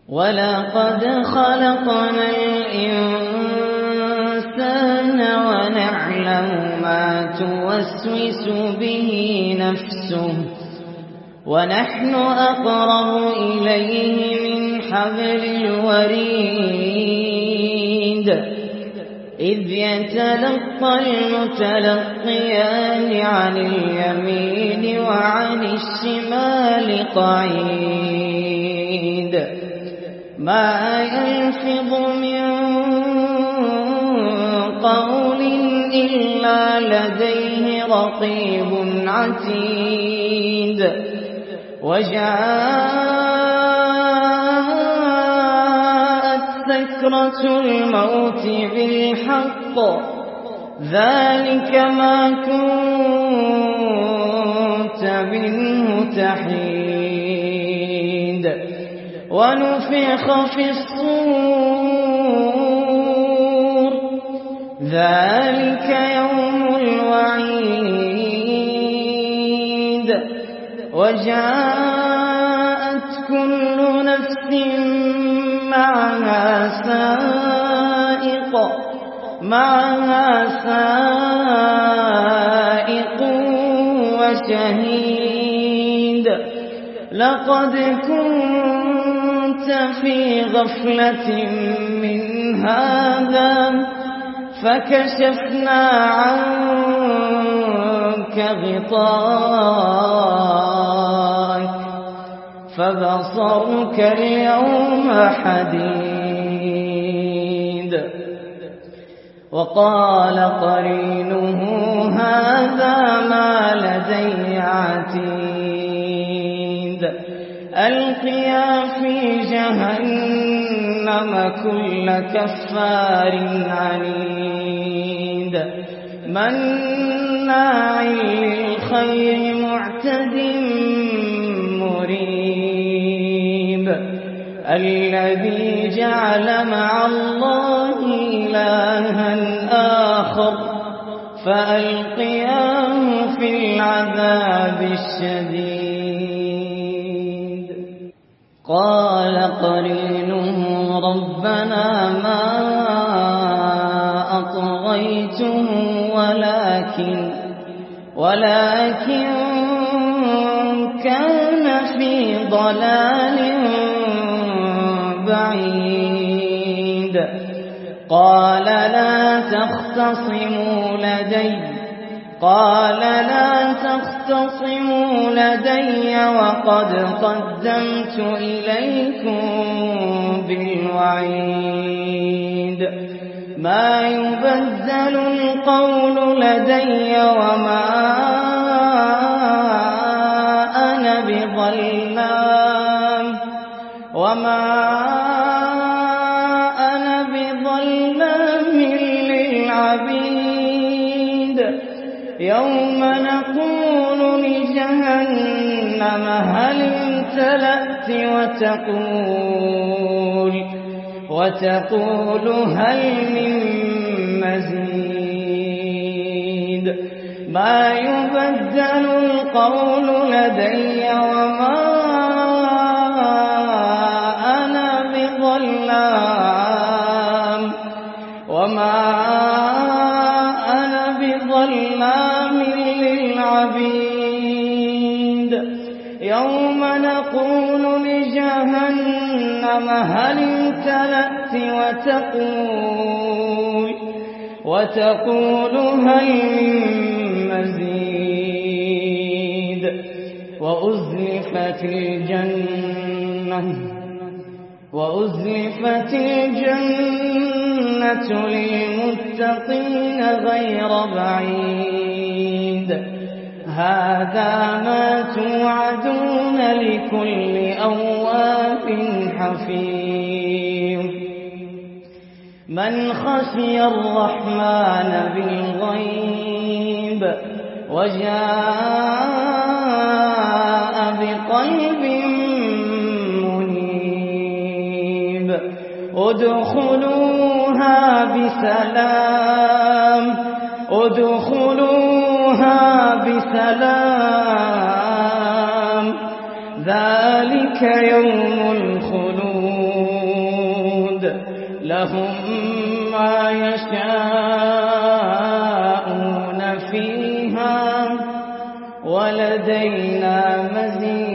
ولقد خلقنا الإنسان ونعلم ما توسوس به نفسه ونحن أقرب إليه من حبل الوريد إذ يتلقى المتلقيان عن اليمين وعن الشمال قعيد ما يلفظ من قول إلا لديه رقيب عتيد وجاءت سكرة الموت بالحق ذلك ما كنت منه تحيد ونفخ في الصور ذلك يوم الوعيد وجاءت كل نفس معها سائق وشهيد لقد كنت في غفلة من هذا فكشفنا عنك غطاءك فبصرك اليوم حديد وقال قرينه هذا ما لدي عتيد ألقيا في جهنم كل كفار عنيد مناع للخير معتد مريب الذي جعل مع الله إلها آخر فألقياه في العذاب الشديد قال قرينه ربنا ما أطغيته ولكن كان في ضلال بعيد قال لا تختصموا لدي وقد قدمت إليكم بالوعيد ما يبدل القول لدي وما أنا بظلام للعبيد يوم نقول لجهنم هل امتلأت وتقول هل من مزيد ما يبدل القول لدي وما أنا بظلام للعبيد يوم نقول لجهنم هل امتلأت وتقول هل من مزيد وأزلفت الجنة للمتقين غير بعيد هذا ما توعدون لكل أواب حفيظ من خشي الرحمن بالغيب وجاء بقلب منيب ادخلوها بسلام ذلك يوم الخلود لهم ما يشاءون فيها ولدينا مزيد